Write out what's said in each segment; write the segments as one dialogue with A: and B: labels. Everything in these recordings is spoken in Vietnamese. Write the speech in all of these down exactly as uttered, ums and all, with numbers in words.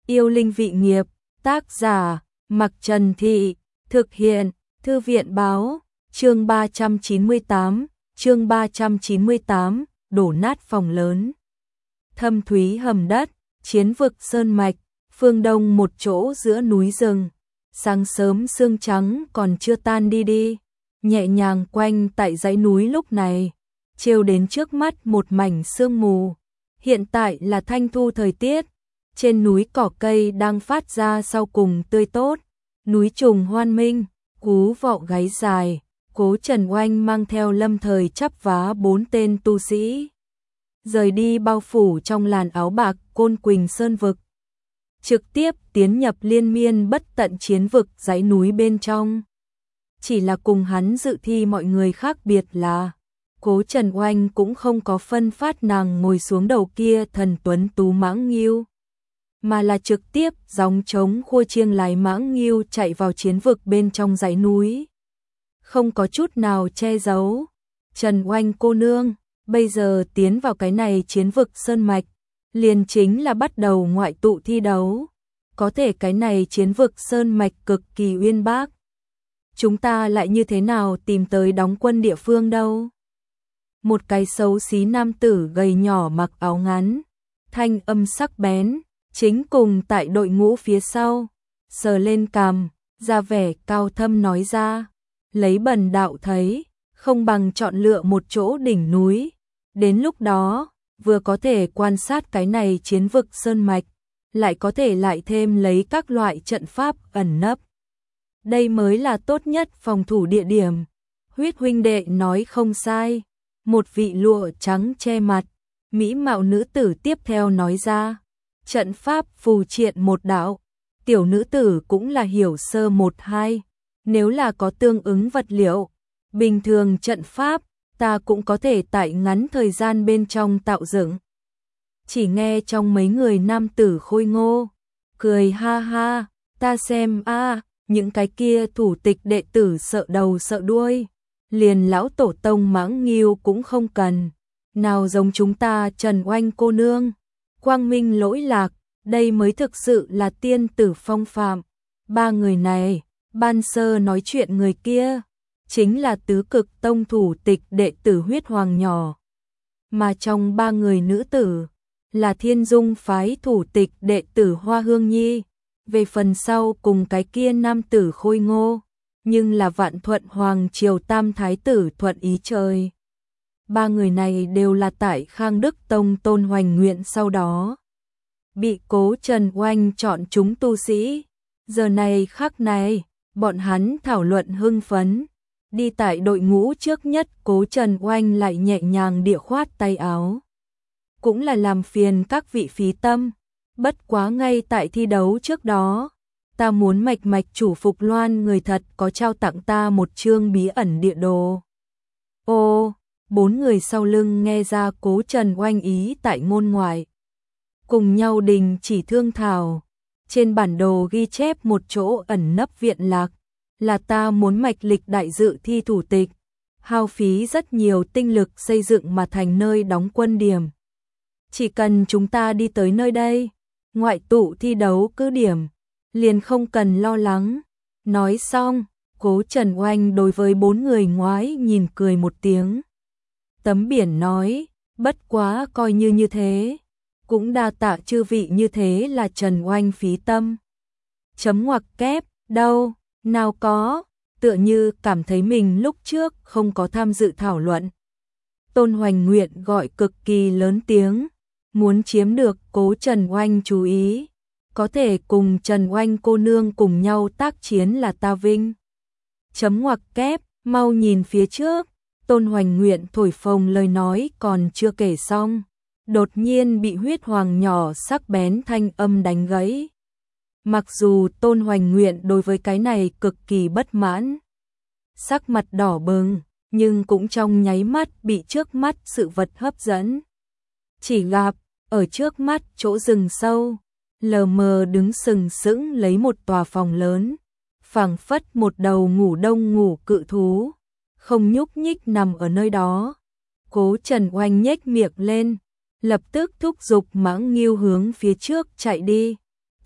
A: Yêu linh vị nghiệp, tác giả, Mặc Trần Thị, thực hiện, Thư viện báo, chương ba trăm chín mươi tám, chương ba trăm chín mươi tám, đổ nát phòng lớn. Thâm thúy hầm đất, chiến vực sơn mạch, phương đông một chỗ giữa núi rừng. Sáng sớm sương trắng còn chưa tan đi đi, nhẹ nhàng quanh tại dãy núi lúc này, trêu đến trước mắt một mảnh sương mù. Hiện tại là thanh thu thời tiết, trên núi cỏ cây đang phát ra sau cùng tươi tốt, núi trùng hoan minh, cú vọ gáy dài, Cố Trần Oanh mang theo Lâm Thời chắp vá bốn tên tu sĩ, rời đi bao phủ trong làn áo bạc Côn Quỳnh Sơn vực, trực tiếp tiến nhập liên miên bất tận chiến vực dãy núi bên trong. Chỉ là cùng hắn dự thi mọi người khác biệt là, Cố Trần Oanh cũng không có phân phát nàng ngồi xuống đầu kia thần tuấn tú mãng nghiêu, mà là trực tiếp gióng trống khua chiêng lái mãng nghiêu chạy vào chiến vực bên trong dãy núi. Không có chút nào che giấu. Trần Oanh cô nương, bây giờ tiến vào cái này chiến vực sơn mạch, liền chính là bắt đầu ngoại tụ thi đấu. Có thể cái này chiến vực sơn mạch cực kỳ uyên bác. Chúng ta lại như thế nào tìm tới đóng quân địa phương đâu? Một cái xấu xí nam tử gầy nhỏ mặc áo ngắn, thanh âm sắc bén, chính cùng tại đội ngũ phía sau, sờ lên cằm, ra vẻ cao thâm nói ra, lấy bần đạo thấy, không bằng chọn lựa một chỗ đỉnh núi, đến lúc đó, vừa có thể quan sát cái này chiến vực sơn mạch, lại có thể lại thêm lấy các loại trận pháp ẩn nấp. Đây mới là tốt nhất phòng thủ địa điểm. Huyết huynh đệ nói không sai. Một vị lụa trắng che mặt, mỹ mạo nữ tử tiếp theo nói ra, trận pháp phù triện một đạo, tiểu nữ tử cũng là hiểu sơ một hai, nếu là có tương ứng vật liệu, bình thường trận pháp, ta cũng có thể tại ngắn thời gian bên trong tạo dựng. Chỉ nghe trong mấy người nam tử khôi ngô, cười ha ha, ta xem a, những cái kia thủ tịch đệ tử sợ đầu sợ đuôi. Liền lão tổ tông mãng nghiêu cũng không cần, nào giống chúng ta Trần Oanh cô nương, quang minh lỗi lạc, đây mới thực sự là tiên tử phong phạm. Ba người này, ban sơ nói chuyện người kia, chính là tứ cực tông thủ tịch đệ tử huyết hoàng nhỏ. Mà trong ba người nữ tử, là thiên dung phái thủ tịch đệ tử Hoa Hương Nhi, về phần sau cùng cái kia nam tử khôi ngô, nhưng là Vạn Thuận Hoàng triều tam thái tử Thuận Ý Trời. Ba người này đều là tại Khang Đức Tông Tôn Hoành Nguyện sau đó bị Cố Trần Oanh chọn chúng tu sĩ. Giờ này khắc này, bọn hắn thảo luận hưng phấn, đi tại đội ngũ trước nhất. Cố Trần Oanh lại nhẹ nhàng địa khoát tay áo, cũng là làm phiền các vị phí tâm, bất quá ngay tại thi đấu trước đó, ta muốn mạch mạch chủ Phục Loan người thật có trao tặng ta một chương bí ẩn địa đồ. Ô, bốn người sau lưng nghe ra Cố Trần Oanh ý tại ngôn ngoại, cùng nhau đình chỉ thương thảo. Trên bản đồ ghi chép một chỗ ẩn nấp viện lạc, là ta muốn mạch lịch đại dự thi thủ tịch, hao phí rất nhiều tinh lực xây dựng mà thành nơi đóng quân điểm. Chỉ cần chúng ta đi tới nơi đây, ngoại tụ thi đấu cứ điểm, liền không cần lo lắng. Nói xong, Cố Trần Oanh đối với bốn người ngoái nhìn cười một tiếng. Tấm biển nói, bất quá coi như như thế, cũng đa tạ chư vị như thế là Trần Oanh phí tâm. Chấm ngoặc kép, đâu, nào có, tựa như cảm thấy mình lúc trước không có tham dự thảo luận. Tôn Hoành Nguyện gọi cực kỳ lớn tiếng, muốn chiếm được Cố Trần Oanh chú ý. Có thể cùng Trần Oanh cô nương cùng nhau tác chiến là ta vinh. Chấm ngoặc kép, mau nhìn phía trước. Tôn Hoành Nguyện thổi phồng lời nói còn chưa kể xong, đột nhiên bị huyết hoàng nhỏ sắc bén thanh âm đánh gãy. Mặc dù Tôn Hoành Nguyện đối với cái này cực kỳ bất mãn, sắc mặt đỏ bừng, nhưng cũng trong nháy mắt bị trước mắt sự vật hấp dẫn. Chỉ gặp, ở trước mắt chỗ rừng sâu, lờ mờ đứng sừng sững lấy một tòa phòng lớn, phảng phất một đầu ngủ đông ngủ cự thú, không nhúc nhích nằm ở nơi đó. Cố Trần Oanh nhếch miệng lên, lập tức thúc giục mãng nghiêu hướng phía trước chạy đi.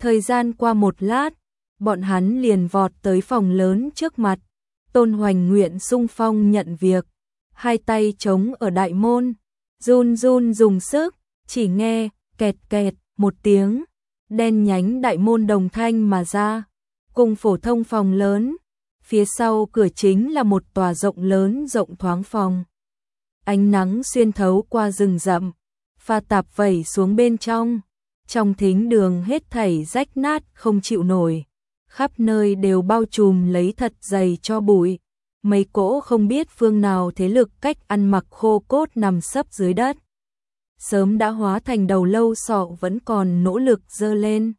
A: Thời gian qua một lát, bọn hắn liền vọt tới phòng lớn trước mặt. Tôn Hoành nguyện xung phong nhận việc, hai tay chống ở đại môn, run run dùng sức, chỉ nghe kẹt kẹt một tiếng, đen nhánh đại môn đồng thanh mà ra, cùng phổ thông phòng lớn. Phía sau cửa chính là một tòa rộng lớn rộng thoáng phòng. Ánh nắng xuyên thấu qua rừng rậm, pha tạp vẩy xuống bên trong. Trong thính đường hết thảy rách nát không chịu nổi, khắp nơi đều bao trùm lấy thật dày cho bụi. Mấy cỗ không biết phương nào thế lực cách ăn mặc khô cốt nằm sấp dưới đất. Sớm đã hóa thành đầu lâu sọ vẫn còn nỗ lực dơ lên.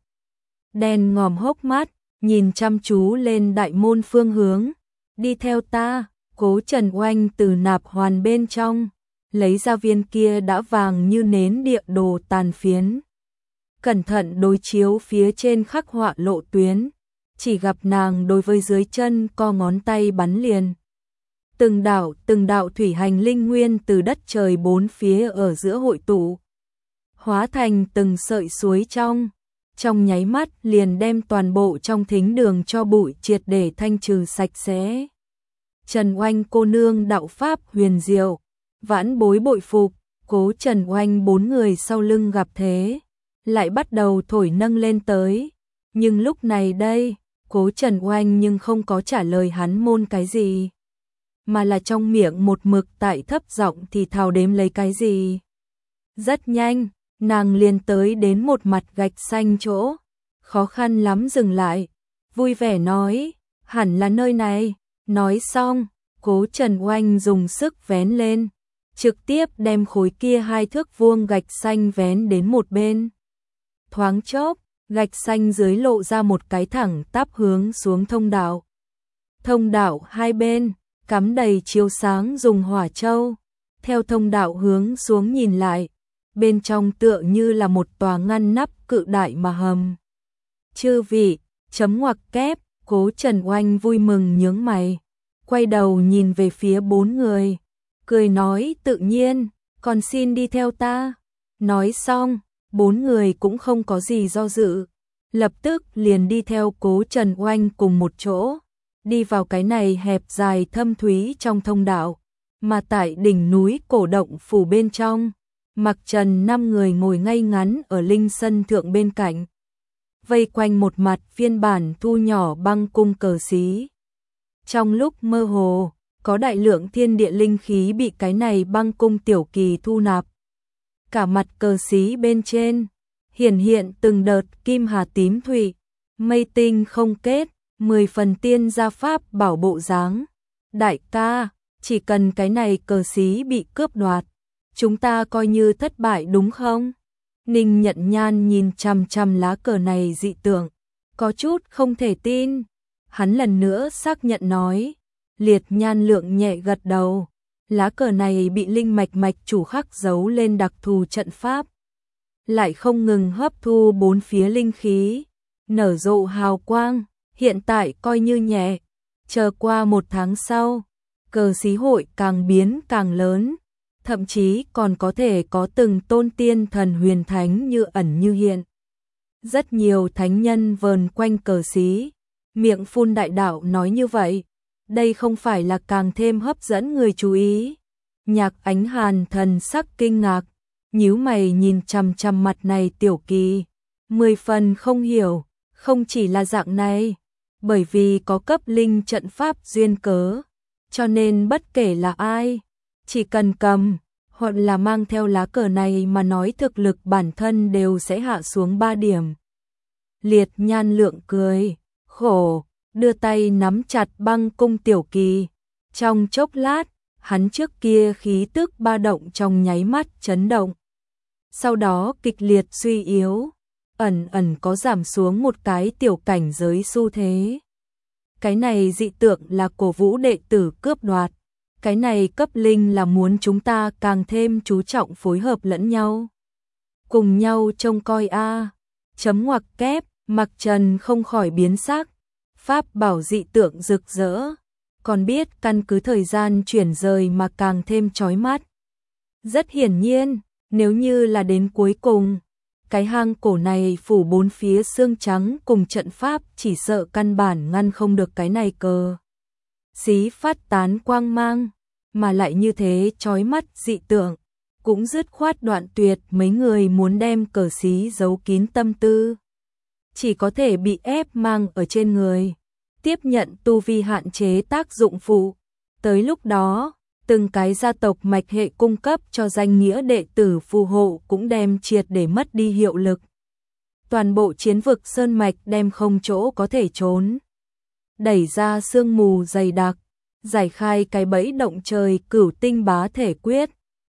A: Đen ngòm hốc mắt, nhìn chăm chú lên đại môn phương hướng. Đi theo ta, Cố Trần Oanh từ nạp hoàn bên trong, lấy ra viên kia đã vàng như nến địa đồ tàn phiến. Cẩn thận đối chiếu phía trên khắc họa lộ tuyến, chỉ gặp nàng đối với dưới chân co ngón tay bắn liền. Từng đạo, từng đạo thủy hành linh nguyên từ đất trời bốn phía ở giữa hội tụ, hóa thành từng sợi suối trong, trong nháy mắt liền đem toàn bộ trong thính đường cho bụi triệt để thanh trừ sạch sẽ. Trần Oanh cô nương đạo pháp huyền diệu, vãn bối bội phục. Cố Trần Oanh bốn người sau lưng gặp thế, lại bắt đầu thổi nâng lên tới. Nhưng lúc này đây, Cố Trần Oanh nhưng không có trả lời hắn môn cái gì, mà là trong miệng một mực tại thấp giọng thì thào đếm lấy cái gì. Rất nhanh, nàng liền tới đến một mặt gạch xanh chỗ, khó khăn lắm dừng lại, vui vẻ nói, hẳn là nơi này. Nói xong, Cố Trần Oanh dùng sức vén lên, trực tiếp đem khối kia hai thước vuông gạch xanh vén đến một bên. Thoáng chốc, gạch xanh dưới lộ ra một cái thẳng tắp hướng xuống thông đạo. Thông đạo hai bên, cắm đầy chiếu sáng dùng hỏa châu. Theo thông đạo hướng xuống nhìn lại, bên trong tựa như là một tòa ngăn nắp cự đại mà hầm. Chư vị, chấm ngoặc kép, Cố Trần Oanh vui mừng nhướng mày, quay đầu nhìn về phía bốn người, cười nói tự nhiên, còn xin đi theo ta. Nói xong, bốn người cũng không có gì do dự, lập tức liền đi theo Cố Trần Oanh cùng một chỗ, đi vào cái này hẹp dài thâm thúy trong thông đạo, mà tại đỉnh núi cổ động phủ bên trong, Mặc Trần năm người ngồi ngay ngắn ở linh sân thượng bên cạnh, vây quanh một mặt phiên bản thu nhỏ băng cung cờ xí. Trong lúc mơ hồ, có đại lượng thiên địa linh khí bị cái này băng cung tiểu kỳ thu nạp. Cả mặt cờ xí bên trên, hiển hiện từng đợt kim hà tím thủy, mây tinh không kết, mười phần tiên gia pháp bảo bộ dáng. Đại ca, chỉ cần cái này cờ xí bị cướp đoạt, chúng ta coi như thất bại đúng không? Ninh Nhận Nhan nhìn chằm chằm lá cờ này dị tượng, có chút không thể tin. Hắn lần nữa xác nhận nói, Liệt Nhan Lượng nhẹ gật đầu, lá cờ này bị linh mạch mạch chủ khắc dấu lên đặc thù trận pháp, lại không ngừng hấp thu bốn phía linh khí, nở rộ hào quang, hiện tại coi như nhẹ, chờ qua một tháng sau, cờ xí hội càng biến càng lớn, thậm chí còn có thể có từng tôn tiên thần huyền thánh như ẩn như hiện. Rất nhiều thánh nhân vờn quanh cờ xí, miệng phun đại đạo nói như vậy, đây không phải là càng thêm hấp dẫn người chú ý. Nhạc Ánh Hàn thần sắc kinh ngạc, nhíu mày nhìn chằm chằm mặt này tiểu kỳ, mười phần không hiểu, không chỉ là dạng này, bởi vì có cấp linh trận pháp duyên cớ, cho nên bất kể là ai, chỉ cần cầm hoặc là mang theo lá cờ này mà nói thực lực bản thân đều sẽ hạ xuống ba điểm. Liệt Nhan Lượng cười khổ, đưa tay nắm chặt băng cung tiểu kỳ. Trong chốc lát, hắn trước kia khí tức ba động trong nháy mắt chấn động. Sau đó kịch liệt suy yếu, ẩn ẩn có giảm xuống một cái tiểu cảnh giới xu thế. Cái này dị tượng là cổ vũ đệ tử cướp đoạt. Cái này cấp linh là muốn chúng ta càng thêm chú trọng phối hợp lẫn nhau. Cùng nhau trông coi a. Chấm ngoặc kép, Mặc Trần không khỏi biến sắc. Pháp bảo dị tượng rực rỡ, còn biết căn cứ thời gian chuyển rời mà càng thêm chói mắt. Rất hiển nhiên, nếu như là đến cuối cùng, cái hang cổ này phủ bốn phía xương trắng cùng trận pháp chỉ sợ căn bản ngăn không được cái này cờ xí phát tán quang mang, mà lại như thế chói mắt dị tượng, cũng dứt khoát đoạn tuyệt mấy người muốn đem cờ xí giấu kín tâm tư. Chỉ có thể bị ép mang ở trên người, tiếp nhận tu vi hạn chế tác dụng phụ. Tới lúc đó, từng cái gia tộc mạch hệ cung cấp cho danh nghĩa đệ tử phù hộ cũng đem triệt để mất đi hiệu lực. Toàn bộ chiến vực sơn mạch đem không chỗ có thể trốn. Đẩy ra sương mù dày đặc, giải khai cái bẫy động trời cửu tinh bá thể quyết,